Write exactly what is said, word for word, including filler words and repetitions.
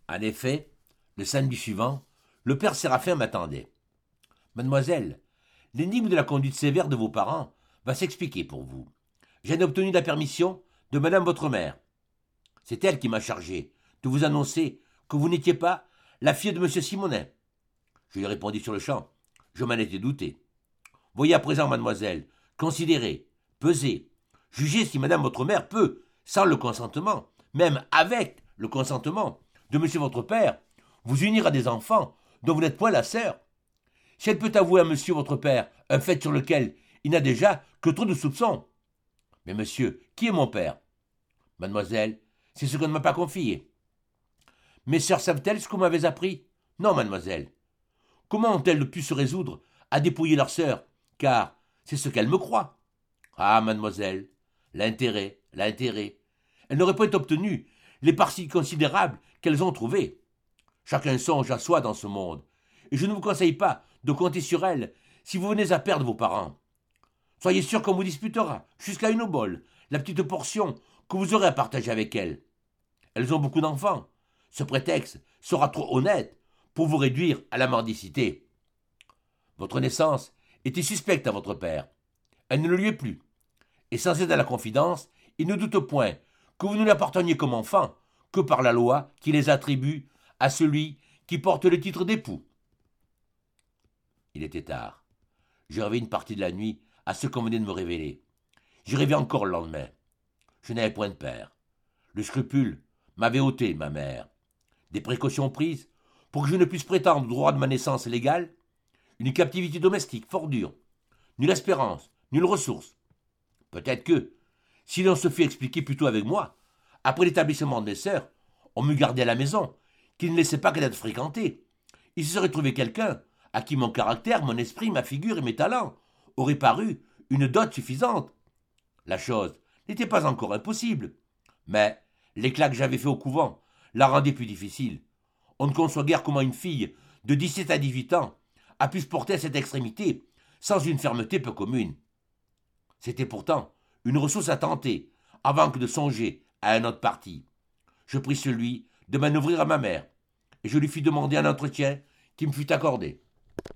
En effet, le samedi suivant, le père Séraphin m'attendait. Mademoiselle, l'énigme de la conduite sévère de vos parents va s'expliquer pour vous. J'en ai obtenu la permission de madame votre mère. C'est elle qui m'a chargé de vous annoncer que vous n'étiez pas la fille de monsieur Simonin. Je lui ai répondu sur le champ. Je m'en étais douté. Voyez à présent, mademoiselle, considérez, pesez, jugez si madame votre mère peut, sans le consentement, même avec le consentement de monsieur votre père, vous unir à des enfants dont vous n'êtes point la sœur. Si elle peut avouer à monsieur votre père un fait sur lequel il n'a déjà que trop de soupçons. Mais monsieur, qui est mon père? Mademoiselle, c'est ce qu'on ne m'a pas confié. Mes sœurs savent-elles ce que vous m'avez appris? Non, mademoiselle. Comment ont-elles pu se résoudre à dépouiller leur sœur? Car c'est ce qu'elles me croient. Ah, mademoiselle, l'intérêt, l'intérêt. Elles n'auraient pas obtenu les parties considérables qu'elles ont trouvées. Chacun songe à soi dans ce monde, et je ne vous conseille pas de compter sur elles si vous venez à perdre vos parents. Soyez sûr qu'on vous disputera, jusqu'à une obole, la petite portion que vous aurez à partager avec elles. Elles ont beaucoup d'enfants. Ce prétexte sera trop honnête pour vous réduire à la mendicité. Votre naissance était suspecte à votre père. Elle ne le lui est plus. Et sans être à la confidence, il ne doute point que vous ne l'apparteniez comme enfant que par la loi qui les attribue à celui qui porte le titre d'époux. Il était tard. Je rêvais une partie de la nuit à ce qu'on venait de me révéler. J'y rêvais encore le lendemain. Je n'avais point de père. Le scrupule m'avait ôté ma mère. Des précautions prises pour que je ne puisse prétendre au droit de ma naissance légale, une captivité domestique fort dure, nulle espérance, nulle ressource. Peut-être que, si l'on se fait expliquer plutôt avec moi, après l'établissement des sœurs, on m'eût gardé à la maison, qui ne laissait pas que d'être fréquenté. Il se serait trouvé quelqu'un à qui mon caractère, mon esprit, ma figure et mes talents auraient paru une dot suffisante. La chose n'était pas encore impossible, mais l'éclat que j'avais fait au couvent la rendait plus difficile. On ne conçoit guère comment une fille de dix-sept à dix-huit ans a pu se porter à cette extrémité sans une fermeté peu commune. C'était pourtant une ressource à tenter avant que de songer à un autre parti. Je pris celui de m'en ouvrir à ma mère et je lui fis demander un entretien qui me fut accordé.